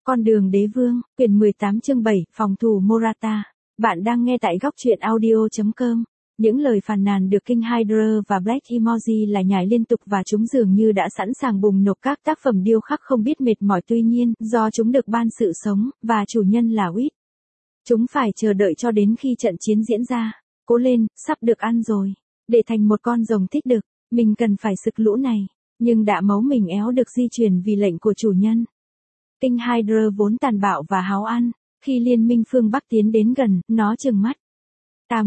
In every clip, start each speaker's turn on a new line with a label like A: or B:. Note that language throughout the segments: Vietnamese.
A: Con đường đế vương, quyển 18 chương 7, phòng thủ Morata. Bạn đang nghe tại góc truyện audio.com. Những lời phàn nàn được King Hydra và Black Emoji là nhải liên tục và chúng dường như đã sẵn sàng bùng nổ các tác phẩm điêu khắc không biết mệt mỏi, tuy nhiên, do chúng được ban sự sống, và chủ nhân là Wit. Chúng phải chờ đợi cho đến khi trận chiến diễn ra. Cố lên, sắp được ăn rồi. Để thành một con rồng thích đực, mình cần phải sực lũ này. Nhưng đã máu mình éo được di chuyển vì lệnh của chủ nhân. King Hydra vốn tàn bạo và háo ăn, khi liên minh phương Bắc tiến đến gần, nó trừng mắt. Ta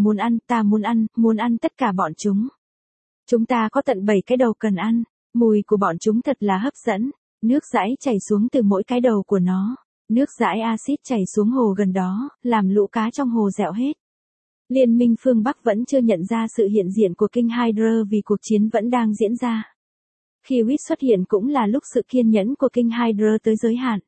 A: muốn ăn tất cả bọn chúng. Chúng ta có tận 7 cái đầu cần ăn, mùi của bọn chúng thật là hấp dẫn, nước dãi chảy xuống từ mỗi cái đầu của nó, nước dãi axit chảy xuống hồ gần đó, làm lũ cá trong hồ dẹo hết. Liên minh phương Bắc vẫn chưa nhận ra sự hiện diện của King Hydra vì cuộc chiến vẫn đang diễn ra. Khi Wit xuất hiện cũng là lúc sự kiên nhẫn của King Hydra tới giới hạn.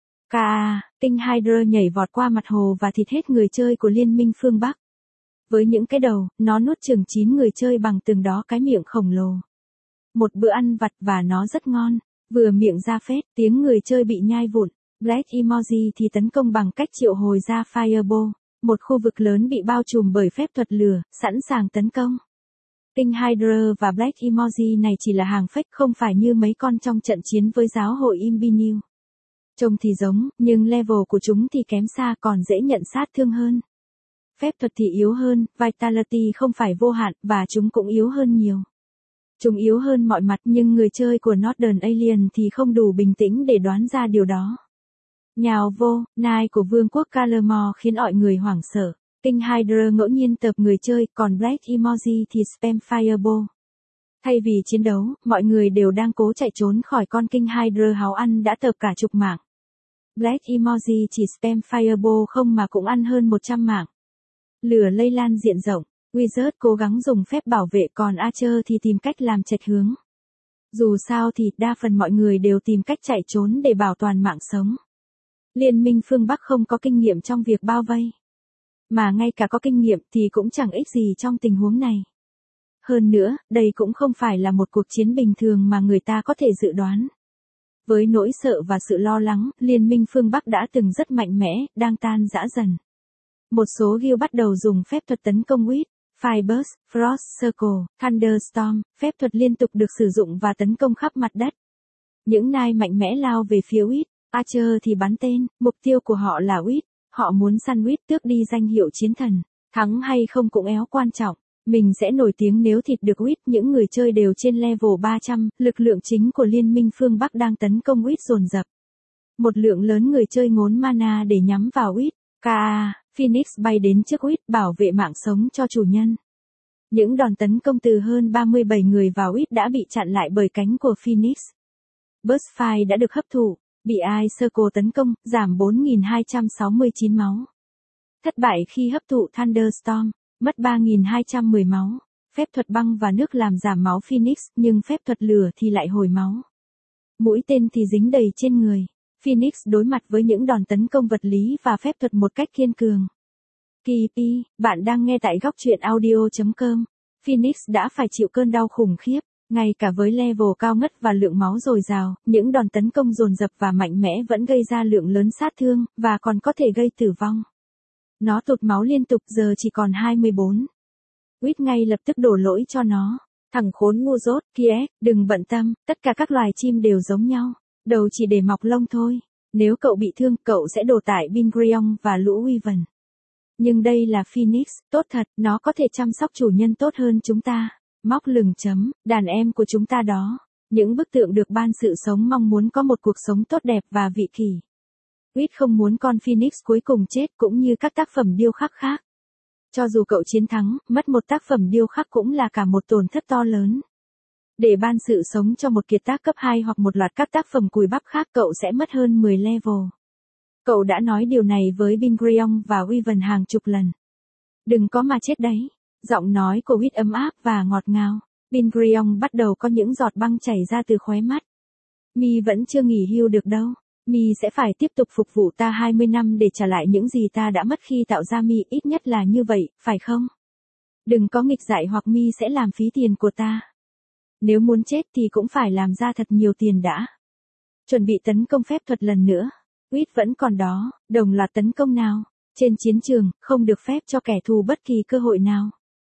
A: King Hydra nhảy vọt qua mặt hồ và thịt hết người chơi của liên minh phương Bắc. Với những cái đầu, nó nuốt chừng 9 người chơi bằng từng đó cái miệng khổng lồ. Một bữa ăn vặt và nó rất ngon, vừa miệng ra phết, tiếng người chơi bị nhai vụn. Black Emoji thì tấn công bằng cách triệu hồi ra Fireball, một khu vực lớn bị bao trùm bởi phép thuật lửa, sẵn sàng tấn công. King Hydra và Black Emoji này chỉ là hàng fake, không phải như mấy con trong trận chiến với giáo hội Imbinu. Trông thì giống, nhưng level của chúng thì kém xa, còn dễ nhận sát thương hơn. Phép thuật thì yếu hơn, Vitality không phải vô hạn, và chúng cũng yếu hơn nhiều. Chúng yếu hơn mọi mặt, nhưng người chơi của Northern Alien thì không đủ bình tĩnh để đoán ra điều đó. Nhào vô, nai của vương quốc Calamore khiến mọi người hoảng sợ. King Hydra ngẫu nhiên tập người chơi, còn Black Emoji thì spam Fireball. Thay vì chiến đấu, mọi người đều đang cố chạy trốn khỏi con King Hydra háo ăn đã tập cả chục mạng. Black Emoji chỉ spam Fireball không mà cũng ăn hơn 100 mạng. Lửa lây lan diện rộng, Wizard cố gắng dùng phép bảo vệ, còn Archer thì tìm cách làm chệch hướng. Dù sao thì đa phần mọi người đều tìm cách chạy trốn để bảo toàn mạng sống. Liên minh phương Bắc không có kinh nghiệm trong việc bao vây. Mà ngay cả có kinh nghiệm thì cũng chẳng ích gì trong tình huống này. Hơn nữa, đây cũng không phải là một cuộc chiến bình thường mà người ta có thể dự đoán. Với nỗi sợ và sự lo lắng, liên minh phương Bắc đã từng rất mạnh mẽ, đang tan rã dần. Một số guild bắt đầu dùng phép thuật tấn công Wit, Fireburst, Frost Circle, Thunderstorm, phép thuật liên tục được sử dụng và tấn công khắp mặt đất. Những nai mạnh mẽ lao về phía Wit, Archer thì bắn tên, mục tiêu của họ là Wit, họ muốn săn Wit tước đi danh hiệu chiến thần, thắng hay không cũng éo quan trọng. Mình sẽ nổi tiếng nếu thịt được Wit. Những người chơi đều trên level 300, lực lượng chính của liên minh phương Bắc đang tấn công Wit dồn dập. Một lượng lớn người chơi ngốn mana để nhắm vào Wit. Phoenix bay đến trước Wit bảo vệ mạng sống cho chủ nhân. Những đòn tấn công từ hơn 37 người vào Wit đã bị chặn lại bởi cánh của Phoenix. Burstfire đã được hấp thụ, bị Eye Circle tấn công, giảm 4.269 máu. Thất bại khi hấp thụ Thunderstorm, mất 3.210 máu. Phép thuật băng và nước làm giảm máu Phoenix, nhưng phép thuật lửa thì lại hồi máu. Mũi tên thì dính đầy trên người. Phoenix đối mặt với những đòn tấn công vật lý và phép thuật một cách kiên cường. Kipi, bạn đang nghe tại góc truyện audio.com. Phoenix đã phải chịu cơn đau khủng khiếp, ngay cả với level cao ngất và lượng máu dồi dào, những đòn tấn công dồn dập và mạnh mẽ vẫn gây ra lượng lớn sát thương, và còn có thể gây tử vong. Nó tụt máu liên tục, giờ chỉ còn 24. Wit ngay lập tức đổ lỗi cho nó. Thằng khốn ngu dốt kia, đừng bận tâm, tất cả các loài chim đều giống nhau. Đầu chỉ để mọc lông thôi. Nếu cậu bị thương, cậu sẽ đổ tại Bingrion và lũ Wyvern. Nhưng đây là Phoenix, tốt thật, nó có thể chăm sóc chủ nhân tốt hơn chúng ta. Móc lừng chấm, đàn em của chúng ta đó. Những bức tượng được ban sự sống mong muốn có một cuộc sống tốt đẹp và vị kỷ. Wit không muốn con Phoenix cuối cùng chết, cũng như các tác phẩm điêu khắc khác. Cho dù cậu chiến thắng, mất một tác phẩm điêu khắc cũng là cả một tổn thất to lớn. Để ban sự sống cho một kiệt tác cấp 2 hoặc một loạt các tác phẩm cùi bắp khác, cậu sẽ mất hơn 10 level. Cậu đã nói điều này với Bingrion và Wyvern hàng chục lần. Đừng có mà chết đấy. Giọng nói của Wit ấm áp và ngọt ngào. Bingrion bắt đầu có những giọt băng chảy ra từ khóe mắt. Mi vẫn chưa nghỉ hưu được đâu. Mi sẽ phải tiếp tục phục vụ ta 20 năm để trả lại những gì ta đã mất khi tạo ra Mi, ít nhất là như vậy, phải không? Đừng có nghịch dại hoặc Mi sẽ làm phí tiền của ta. Nếu muốn chết thì cũng phải làm ra thật nhiều tiền đã. Chuẩn bị tấn công phép thuật lần nữa. Wit vẫn còn đó, đồng loạt tấn công nào. Trên chiến trường, không được phép cho kẻ thù bất kỳ cơ hội nào.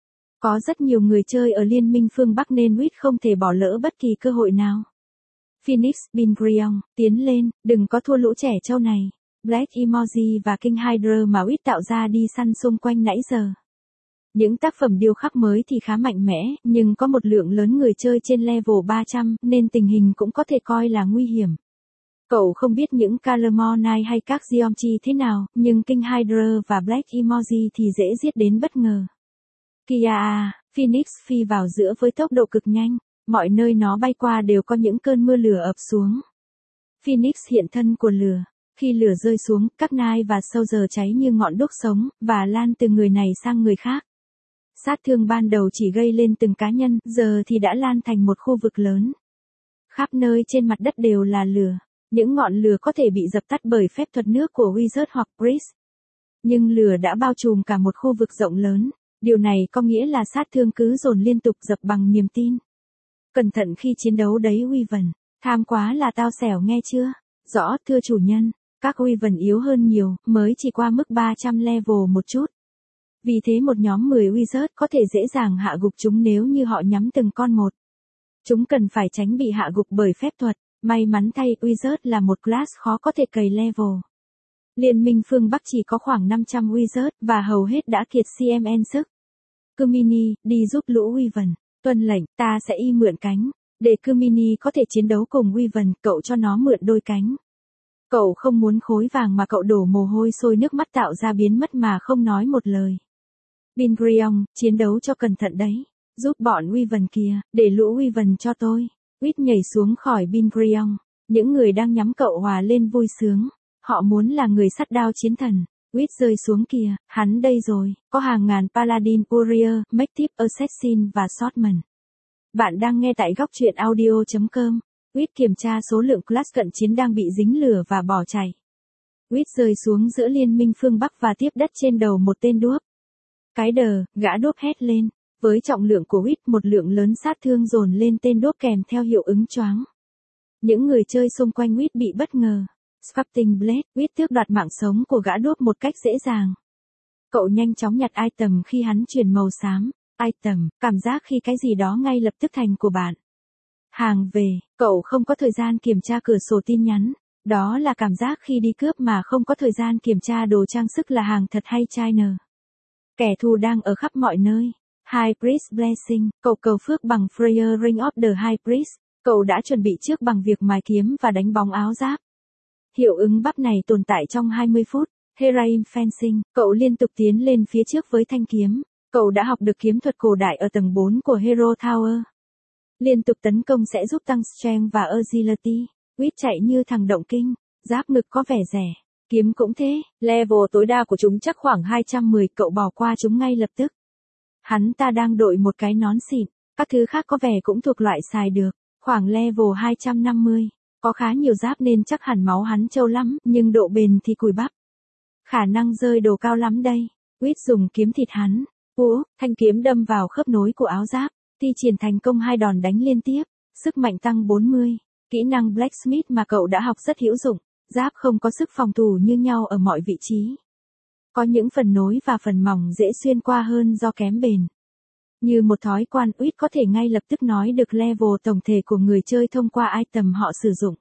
A: Có rất nhiều người chơi ở Liên minh phương Bắc nên Wit không thể bỏ lỡ bất kỳ cơ hội nào. Phoenix, Bingrion, tiến lên, đừng có thua lũ trẻ trâu này. Black Emoji và King Hydra mà Wit tạo ra đi săn xung quanh nãy giờ. Những tác phẩm điêu khắc mới thì khá mạnh mẽ, nhưng có một lượng lớn người chơi trên level 300, nên tình hình cũng có thể coi là nguy hiểm. Cậu không biết những Calamore Knight hay các Geometry thế nào, nhưng King Hydra và Black Emoji thì dễ giết đến bất ngờ. Kìa à, Phoenix phi vào giữa với tốc độ cực nhanh, mọi nơi nó bay qua đều có những cơn mưa lửa ập xuống. Phoenix hiện thân của lửa. Khi lửa rơi xuống, các Knight và Soldier cháy như ngọn đuốc sống, và lan từ người này sang người khác. Sát thương ban đầu chỉ gây lên từng cá nhân, giờ thì đã lan thành một khu vực lớn. Khắp nơi trên mặt đất đều là lửa. Những ngọn lửa có thể bị dập tắt bởi phép thuật nước của Wizard hoặc Priest. Nhưng lửa đã bao trùm cả một khu vực rộng lớn. Điều này có nghĩa là sát thương cứ dồn liên tục dập bằng niềm tin. Cẩn thận khi chiến đấu đấy Wyvern. Tham quá là tao xẻo nghe chưa? Rõ thưa chủ nhân, các Wyvern yếu hơn nhiều, mới chỉ qua mức 300 level một chút. Vì thế một nhóm 10 Wizard có thể dễ dàng hạ gục chúng nếu như họ nhắm từng con một. Chúng cần phải tránh bị hạ gục bởi phép thuật. May mắn thay, Wizard là một class khó có thể cày level. Liên minh phương Bắc chỉ có khoảng 500 Wizard, và hầu hết đã kiệt CMN sức. Kumini, đi giúp lũ Wyvern. Tuân lệnh, ta sẽ mượn cánh. Để Kumini có thể chiến đấu cùng Wyvern, cậu cho nó mượn đôi cánh. Cậu không muốn khối vàng mà cậu đổ mồ hôi sôi nước mắt tạo ra biến mất mà không nói một lời. Bingrion, chiến đấu cho cẩn thận đấy. Giúp bọn Wyvern kìa, để lũ Wyvern cho tôi. Wit nhảy xuống khỏi Bingrion. Những người đang nhắm cậu hòa lên vui sướng. Họ muốn là người sắt đao chiến thần. Wit rơi xuống kìa, hắn đây rồi, có hàng ngàn Paladin, Warrior, Mastiff, Assassin và Swordman. Bạn đang nghe tại góc truyện audio.com. Wit kiểm tra số lượng class cận chiến đang bị dính lửa và bỏ chạy. Wit rơi xuống giữa liên minh phương Bắc và tiếp đất trên đầu một tên đuốc. Cái đờ, gã đuốc hét lên. Với trọng lượng của Wit, một lượng lớn sát thương dồn lên tên đuốc kèm theo hiệu ứng choáng. Những người chơi xung quanh Wit bị bất ngờ. Sculpting Blade, Wit tước đoạt mạng sống của gã đuốc một cách dễ dàng. Cậu nhanh chóng nhặt item khi hắn chuyển màu xám. Item, cảm giác khi cái gì đó ngay lập tức thành của bạn. Hàng về, cậu không có thời gian kiểm tra cửa sổ tin nhắn. Đó là cảm giác khi đi cướp mà không có thời gian kiểm tra đồ trang sức là hàng thật hay China. Kẻ thù đang ở khắp mọi nơi. High Priest Blessing, cậu cầu phước bằng Freya Ring of the High Priest. Cậu đã chuẩn bị trước bằng việc mài kiếm và đánh bóng áo giáp. Hiệu ứng bắp này tồn tại trong 20 phút. Heroin Fencing, cậu liên tục tiến lên phía trước với thanh kiếm. Cậu đã học được kiếm thuật cổ đại ở tầng 4 của Hero Tower. Liên tục tấn công sẽ giúp tăng strength và agility. Wit chạy như thằng động kinh. Giáp ngực có vẻ rẻ. Kiếm cũng thế. Level tối đa của chúng chắc khoảng 210, cậu bỏ qua chúng ngay lập tức. Hắn ta đang đội một cái nón xịn. Các thứ khác có vẻ cũng thuộc loại xài được. Khoảng level 250. Có khá nhiều giáp nên chắc hẳn máu hắn trâu lắm, nhưng độ bền thì cùi bắp. Khả năng rơi đồ cao lắm đây. Wit dùng kiếm thịt hắn. Thanh kiếm đâm vào khớp nối của áo giáp. Thi triển thành công 2 đòn đánh liên tiếp. Sức mạnh tăng 40. Kỹ năng Blacksmith mà cậu đã học rất hữu dụng. Giáp không có sức phòng thủ như nhau ở mọi vị trí. Có những phần nối và phần mỏng dễ xuyên qua hơn do kém bền. Như một thói quen, Wit có thể ngay lập tức nói được level tổng thể của người chơi thông qua item họ sử dụng.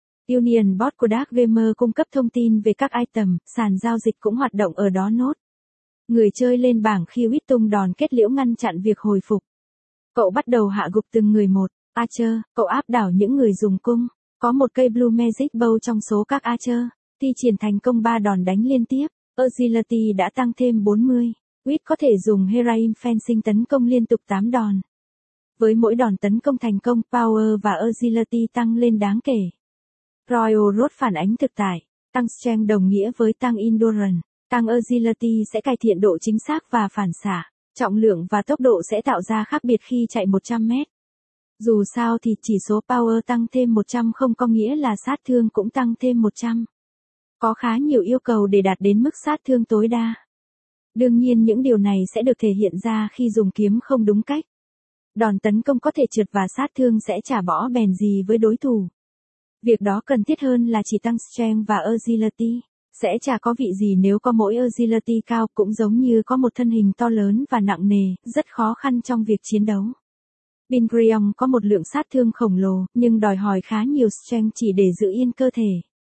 A: Union Bot của Dark Gamer cung cấp thông tin về các item, sàn giao dịch cũng hoạt động ở đó nốt. Người chơi lên bảng khi Wit tung đòn kết liễu ngăn chặn việc hồi phục. Cậu bắt đầu hạ gục từng người một. Archer, cậu áp đảo những người dùng cung. Có một cây Blue Magic Bow trong số các Archer. Thi triển thành công 3 đòn đánh liên tiếp. Agility đã tăng thêm 40. Wit có thể dùng Heroin Fencing tấn công liên tục 8 đòn. Với mỗi đòn tấn công thành công, Power và Agility tăng lên đáng kể. Royal Road phản ánh thực tại. Tăng Strength đồng nghĩa với tăng Endurance. Tăng Agility sẽ cải thiện độ chính xác và phản xạ. Trọng lượng và tốc độ sẽ tạo ra khác biệt khi chạy 100 mét. Dù sao thì chỉ số Power tăng thêm 100 không có nghĩa là sát thương cũng tăng thêm 100. Có khá nhiều yêu cầu để đạt đến mức sát thương tối đa. Đương nhiên những điều này sẽ được thể hiện ra khi dùng kiếm không đúng cách. Đòn tấn công có thể trượt và sát thương sẽ chả bỏ bèn gì với đối thủ. Việc đó cần thiết hơn là chỉ tăng strength và agility. Sẽ chả có vị gì nếu có mỗi agility cao, cũng giống như có một thân hình to lớn và nặng nề, rất khó khăn trong việc chiến đấu. Bingrion có một lượng sát thương khổng lồ, nhưng đòi hỏi khá nhiều strength chỉ để giữ yên cơ thể.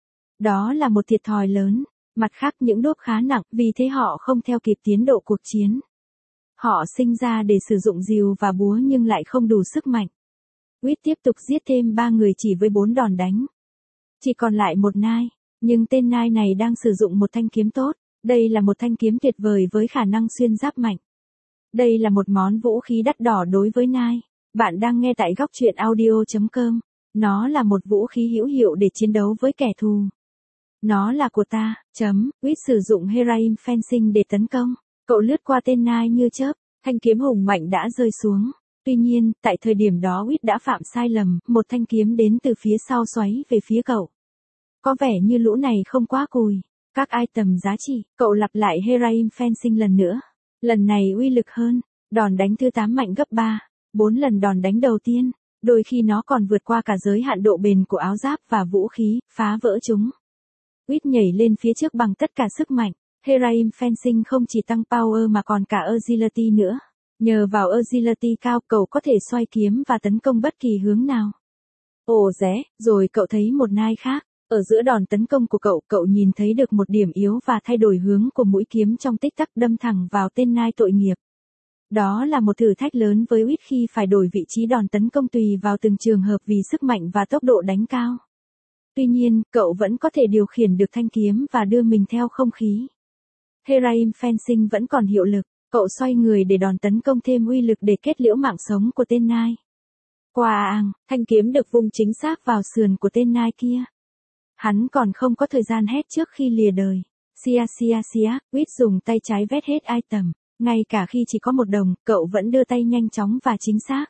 A: Đó là một thiệt thòi lớn. Mặt khác những đốp khá nặng, vì thế họ không theo kịp tiến độ cuộc chiến. Họ sinh ra để sử dụng rìu và búa nhưng lại không đủ sức mạnh. Reed tiếp tục giết thêm 3 người chỉ với 4 đòn đánh. Chỉ còn lại một nai, nhưng tên nai này đang sử dụng một thanh kiếm tốt. Đây là một thanh kiếm tuyệt vời với khả năng xuyên giáp mạnh. Đây là một món vũ khí đắt đỏ đối với nai. Bạn đang nghe tại góc truyện audio.com. Nó là một vũ khí hữu hiệu để chiến đấu với kẻ thù. Nó là của ta, Reed sử dụng Heroin Fencing để tấn công. Cậu lướt qua tên nai như chớp, thanh kiếm hùng mạnh đã rơi xuống. Tuy nhiên, tại thời điểm đó Reed đã phạm sai lầm, một thanh kiếm đến từ phía sau xoáy về phía cậu. Có vẻ như lũ này không quá cùi. Các item giá trị, cậu lặp lại Heroin Fencing lần nữa. Lần này uy lực hơn, đòn đánh thứ 8 mạnh gấp 3, 4 lần đòn đánh đầu tiên. Đôi khi nó còn vượt qua cả giới hạn độ bền của áo giáp và vũ khí, phá vỡ chúng. Reed nhảy lên phía trước bằng tất cả sức mạnh. Heroin Fencing không chỉ tăng power mà còn cả agility nữa. Nhờ vào agility cao, cậu có thể xoay kiếm và tấn công bất kỳ hướng nào. Ồ ré, rồi cậu thấy một nai khác. Ở giữa đòn tấn công của cậu nhìn thấy được một điểm yếu và thay đổi hướng của mũi kiếm trong tích tắc đâm thẳng vào tên nai tội nghiệp. Đó là một thử thách lớn với Reed khi phải đổi vị trí đòn tấn công tùy vào từng trường hợp vì sức mạnh và tốc độ đánh cao. Tuy nhiên, cậu vẫn có thể điều khiển được thanh kiếm và đưa mình theo không khí. Heroin Fencing vẫn còn hiệu lực, cậu xoay người để đòn tấn công thêm uy lực để kết liễu mạng sống của tên nai. Quàng, thanh kiếm được vung chính xác vào sườn của tên nai kia. Hắn còn không có thời gian hét trước khi lìa đời. Reed dùng tay trái vét hết item. Ngay cả khi chỉ có một đồng, cậu vẫn đưa tay nhanh chóng và chính xác.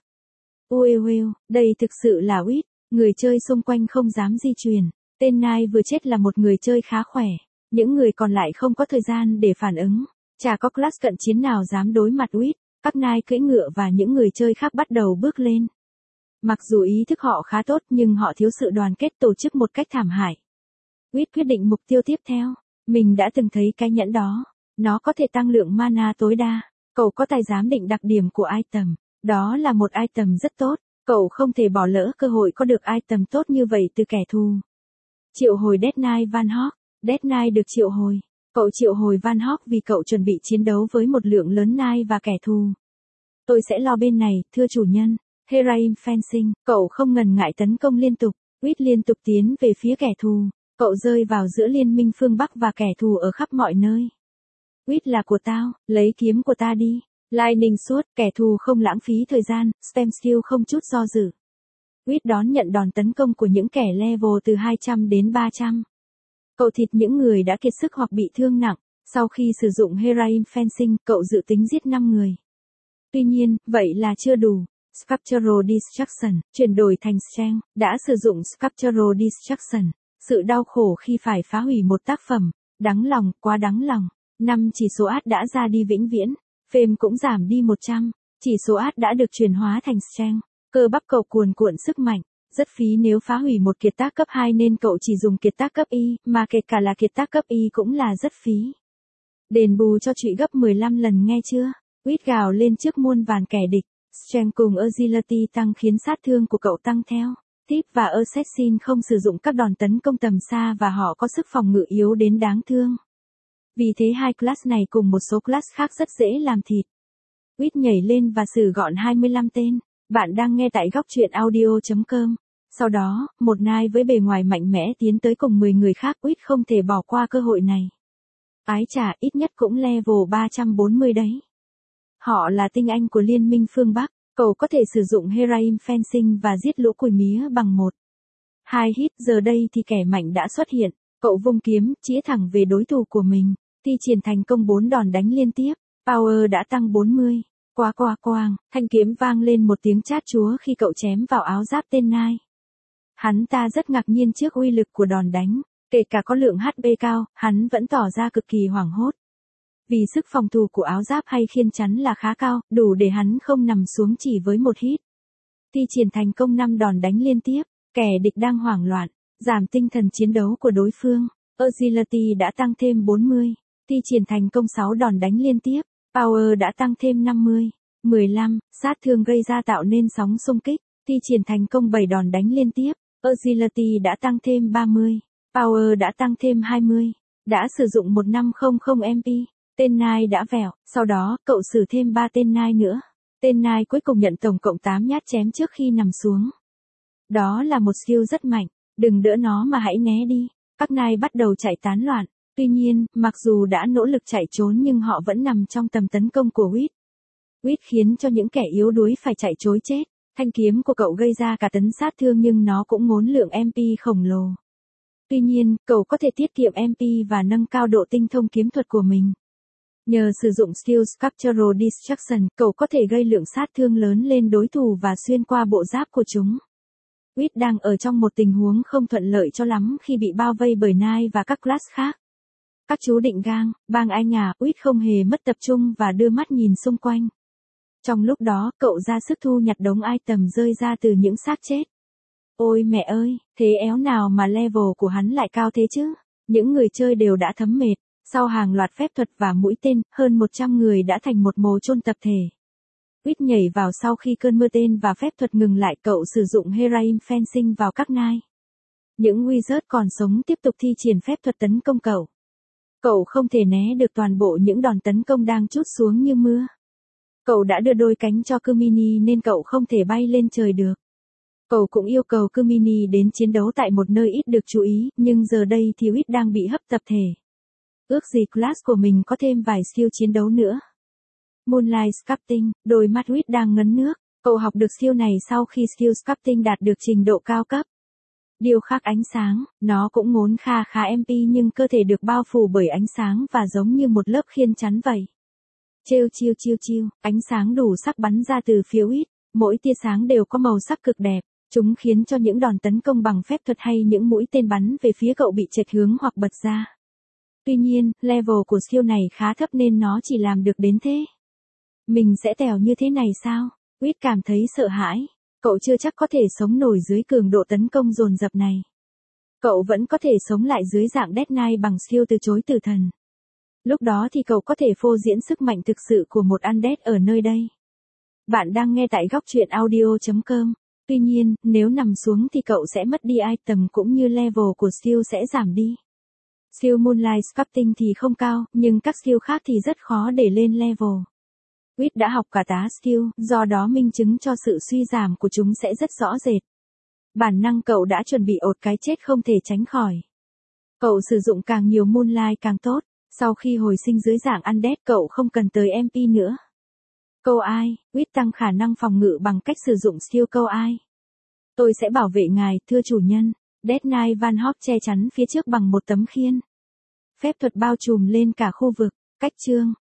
A: Đây thực sự là Reed. Người chơi xung quanh không dám di chuyển. Tên nai vừa chết là một người chơi khá khỏe. Những người còn lại không có thời gian để phản ứng. Chả có class cận chiến nào dám đối mặt Reed. Các nai cưỡi ngựa và những người chơi khác bắt đầu bước lên. Mặc dù ý thức họ khá tốt nhưng họ thiếu sự đoàn kết tổ chức một cách thảm hại. Reed quyết định mục tiêu tiếp theo. Mình đã từng thấy cái nhẫn đó. Nó có thể tăng lượng mana tối đa. Cậu có tài giám định đặc điểm của item. Đó là một item rất tốt. Cậu không thể bỏ lỡ cơ hội có được item tốt như vậy từ kẻ thù. Triệu hồi Death Knight Van Hawk. Death Knight được triệu hồi. Cậu triệu hồi Van Hawk vì cậu chuẩn bị chiến đấu với một lượng lớn knight và kẻ thù. Tôi sẽ lo bên này, thưa chủ nhân. Heroin Fencing. Cậu không ngần ngại tấn công liên tục. Reed liên tục tiến về phía kẻ thù. Cậu rơi vào giữa liên minh phương Bắc và kẻ thù ở khắp mọi nơi. Reed là của tao, lấy kiếm của ta đi. Lightning Sword, kẻ thù không lãng phí thời gian, Stem Steel không chút do dự. Reed đón nhận đòn tấn công của những kẻ level từ 200 đến 300. Cậu thịt những người đã kiệt sức hoặc bị thương nặng. Sau khi sử dụng Heroin Fencing, cậu dự tính giết 5 người. Tuy nhiên, vậy là chưa đủ. Sculptural Destruction, chuyển đổi thành Strength, đã sử dụng Sculptural Destruction. Sự đau khổ khi phải phá hủy một tác phẩm. Đáng lòng, quá đáng lòng. 5 chỉ số át đã ra đi vĩnh viễn. Fame cũng giảm đi 100. Chỉ số át đã được chuyển hóa thành Strength. Cơ bắp cậu cuồn cuộn sức mạnh. Rất phí nếu phá hủy một kiệt tác cấp 2 nên cậu chỉ dùng kiệt tác cấp Y, mà kể cả là kiệt tác cấp Y cũng là rất phí. Đền bù cho trụy gấp 15 lần nghe chưa? Reed gào lên trước muôn vàn kẻ địch. Strength cùng Agility tăng khiến sát thương của cậu tăng theo. Thief và Assassin không sử dụng các đòn tấn công tầm xa và họ có sức phòng ngự yếu đến đáng thương. Vì thế hai class này cùng một số class khác rất dễ làm thịt. Reed nhảy lên và xử gọn 25 tên. Bạn đang nghe tại góc truyện audio.com. Sau đó, một nai với bề ngoài mạnh mẽ tiến tới cùng 10 người khác. Reed không thể bỏ qua cơ hội này. Ái chà, ít nhất cũng level 340 đấy. Họ là tinh anh của Liên minh phương Bắc. Cậu có thể sử dụng Heroin Fencing và giết lũ cùi mía bằng 2 hit. Giờ đây thì kẻ mạnh đã xuất hiện. Cậu vung kiếm, chĩa thẳng về đối thủ của mình. Thi triển thành công 4 đòn đánh liên tiếp. Power đã tăng 40. Quang, thanh kiếm vang lên một tiếng chát chúa khi cậu chém vào áo giáp tên nai. Hắn ta rất ngạc nhiên trước uy lực của đòn đánh. Kể cả có lượng HP cao, hắn vẫn tỏ ra cực kỳ hoảng hốt. Vì sức phòng thủ của áo giáp hay khiên chắn là khá cao, đủ để hắn không nằm xuống chỉ với một hit. Thi triển thành công 5 đòn đánh liên tiếp, kẻ địch đang hoảng loạn. Giảm tinh thần chiến đấu của đối phương. Agility đã tăng thêm 40. Thi triển thành công 6 đòn đánh liên tiếp. Power đã tăng thêm 50. 15. Sát thương gây ra tạo nên sóng xung kích. Thi triển thành công 7 đòn đánh liên tiếp. Agility đã tăng thêm 30. Power đã tăng thêm 20. Đã sử dụng 1500 MP. Tên nai đã vẹo, sau đó, cậu sử thêm 3 tên nai nữa. Tên nai cuối cùng nhận tổng cộng 8 nhát chém trước khi nằm xuống. Đó là một skill rất mạnh, đừng đỡ nó mà hãy né đi. Các nai bắt đầu chạy tán loạn. Tuy nhiên, mặc dù đã nỗ lực chạy trốn nhưng họ vẫn nằm trong tầm tấn công của Wit. Wit khiến cho những kẻ yếu đuối phải chạy trối chết. Thanh kiếm của cậu gây ra cả tấn sát thương nhưng nó cũng ngốn lượng MP khổng lồ. Tuy nhiên, cậu có thể tiết kiệm MP và nâng cao độ tinh thông kiếm thuật của mình. Nhờ sử dụng skill Structural Destruction, cậu có thể gây lượng sát thương lớn lên đối thủ và xuyên qua bộ giáp của chúng. Wit đang ở trong một tình huống không thuận lợi cho lắm khi bị bao vây bởi Nai và các class khác. Các chú định gang, bang ai nhà, Wit không hề mất tập trung và đưa mắt nhìn xung quanh. Trong lúc đó, cậu ra sức thu nhặt đống item rơi ra từ những xác chết. Ôi mẹ ơi, thế éo nào mà level của hắn lại cao thế chứ? Những người chơi đều đã thấm mệt. Sau hàng loạt phép thuật và mũi tên, hơn 100 người đã thành một mồ chôn tập thể. Wit nhảy vào sau khi cơn mưa tên và phép thuật ngừng lại, cậu sử dụng Heroin Fencing vào các nai. Những wizard còn sống tiếp tục thi triển phép thuật tấn công cậu. Cậu không thể né được toàn bộ những đòn tấn công đang trút xuống như mưa. Cậu đã đưa đôi cánh cho Kumini nên cậu không thể bay lên trời được. Cậu cũng yêu cầu Kumini đến chiến đấu tại một nơi ít được chú ý, nhưng giờ đây thì Wit đang bị hấp tập thể. Ước gì class của mình có thêm vài skill chiến đấu nữa. Moonlight Sculpting, đôi mắt Wit đang ngấn nước. Cậu học được skill này sau khi skill Sculpting đạt được trình độ cao cấp. Điêu khắc ánh sáng, nó cũng ngốn khá MP nhưng cơ thể được bao phủ bởi ánh sáng và giống như một lớp khiên chắn vậy. Chiêu, ánh sáng đủ sắc bắn ra từ phía Wit. Mỗi tia sáng đều có màu sắc cực đẹp. Chúng khiến cho những đòn tấn công bằng phép thuật hay những mũi tên bắn về phía cậu bị chệch hướng hoặc bật ra. Tuy nhiên, level của skill này khá thấp nên nó chỉ làm được đến thế. Mình sẽ tèo như thế này sao? Wit cảm thấy sợ hãi. Cậu chưa chắc có thể sống nổi dưới cường độ tấn công dồn dập này. Cậu vẫn có thể sống lại dưới dạng Death Knight bằng skill từ chối tử thần. Lúc đó thì cậu có thể phô diễn sức mạnh thực sự của một undead ở nơi đây. Bạn đang nghe tại góc truyện audio.com. Tuy nhiên, nếu nằm xuống thì cậu sẽ mất đi item cũng như level của skill sẽ giảm đi. Skill Moonlight Sculpting thì không cao, nhưng các skill khác thì rất khó để lên level. Wit đã học cả tá skill, do đó minh chứng cho sự suy giảm của chúng sẽ rất rõ rệt. Bản năng cậu đã chuẩn bị ột cái chết không thể tránh khỏi. Cậu sử dụng càng nhiều Moonlight càng tốt, sau khi hồi sinh dưới dạng undead cậu không cần tới MP nữa. Câu ai, Wit tăng khả năng phòng ngự bằng cách sử dụng skill câu ai. Tôi sẽ bảo vệ ngài, thưa chủ nhân. Death Knight Van Hop che chắn phía trước bằng một tấm khiên. Phép thuật bao trùm lên cả khu vực. Cách chương.